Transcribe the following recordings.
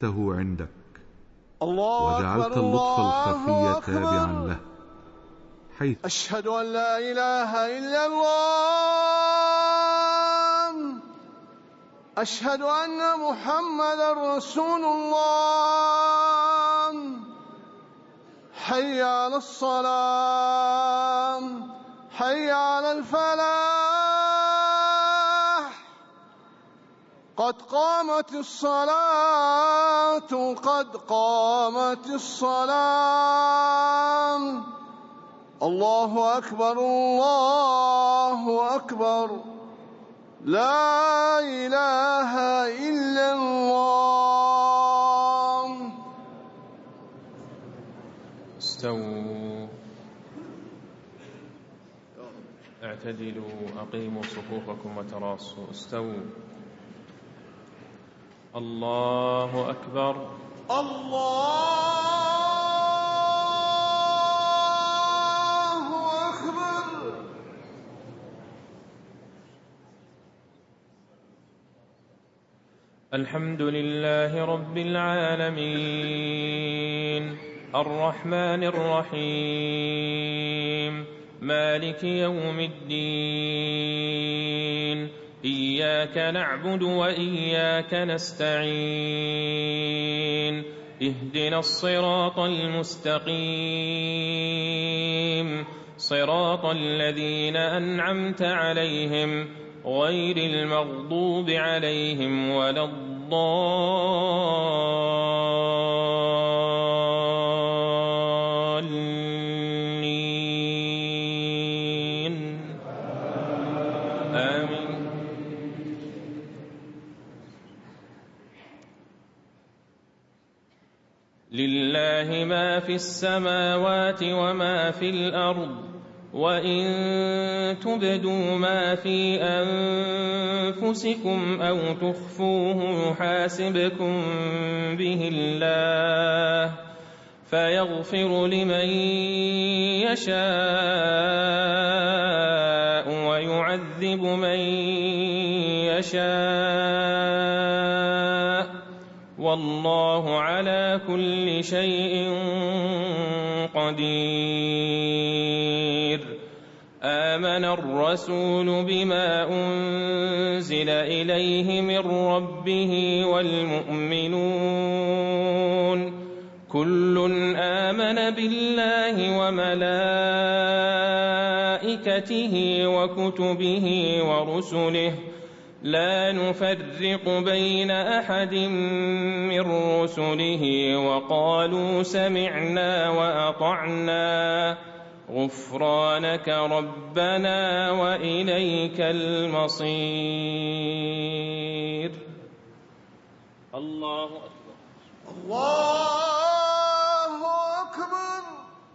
كتبته عندك الله وجعلت أكبر اللطف الخفي الله تابعا أكبر. له، حيث أشهد أن لا إله إلا الله، أشهد أن محمدا رسول الله. حي على الصلاة، حي على الفلاح، قد قامت الصلاة، قد قامت الصلاة. الله أكبر الله أكبر، لا إله إلا الله. استووا، اعتدلوا، أقيموا صفوفكم وتراصوا. استووا. الله أكبر الله أكبر. الحمد لله رب العالمين، الرحمن الرحيم، مالك يوم الدين، إياك نعبد وإياك نستعين، اهدنا الصراط المستقيم، صراط الذين أنعمت عليهم غير المغضوب عليهم ولا الضالين. آمين. لله ما في السماوات وما في الأرض، وإن تبدوا ما في أنفسكم أو تخفوه يحاسبكم به الله، فيغفر لمن يشاء ويعذب من يشاء، والله على كل شيء قدير. آمن الرسول بما أنزل إليه من ربه والمؤمنون كل آمن بالله وملائكته وكتبه ورسله لا نفرق بين أحد من رسله، وقالوا سمعنا وأطعنا غفرانك ربنا وإليك المصير. الله أكبر الله أكبر.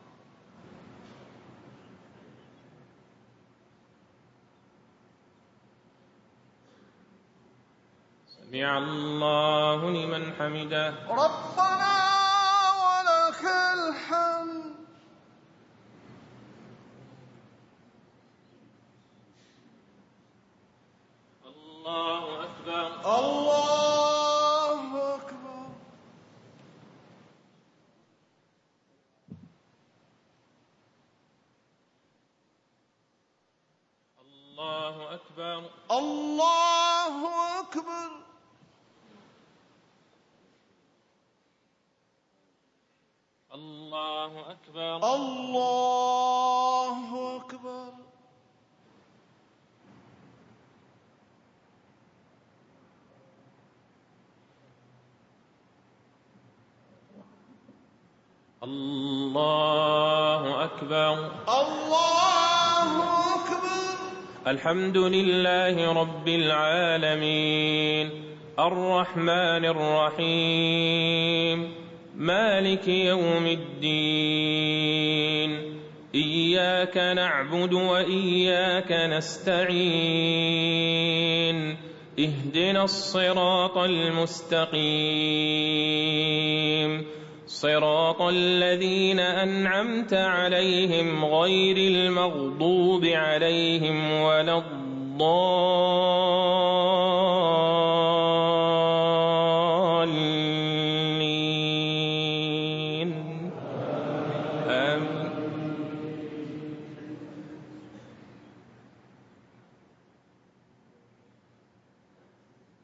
سمع الله لمن حمده. ربنا ولك الحمد. الله أكبر الله أكبر. الله أكبر الله أكبر. الله أكبر الله أكبر. الله أكبر الله أكبر. الحمد لله رب العالمين، الرحمن الرحيم، مالك يوم الدين، إياك نعبد وإياك نستعين، اهدنا الصراط المستقيم، صراط الذين أنعمت عليهم غير المغضوب عليهم ولا الضالين.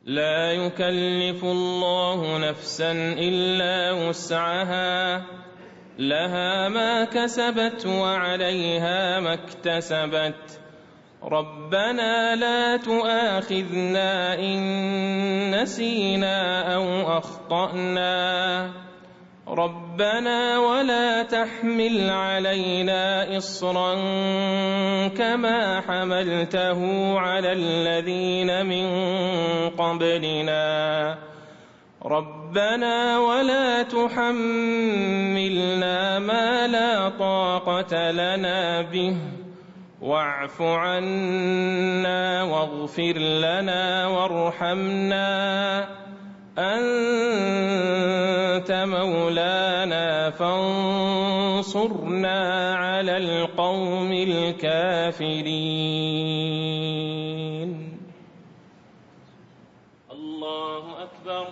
لا يكلف الله نفسا إلا وسعها لها ما كسبت وعليها ما اكتسبت ربنا لا تؤاخذنا إن نسينا أو أخطأنا ربنا ولا تحمل علينا إصرا كما حملته على الذين من قبلنا ربنا ولا تحملنا ما لا طاقة لنا به واعف عنا واغفر لنا وارحمنا أنت مولانا فانصرنا على القوم الكافرين. الله أكبر.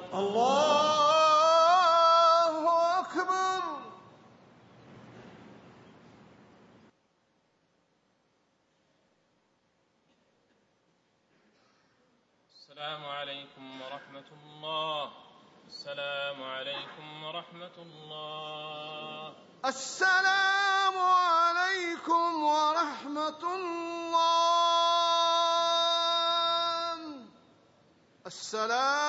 الله أكبر. السلام عليكم ورحمة الله. السلام عليكم ورحمة الله. السلام عليكم ورحمة الله. السلام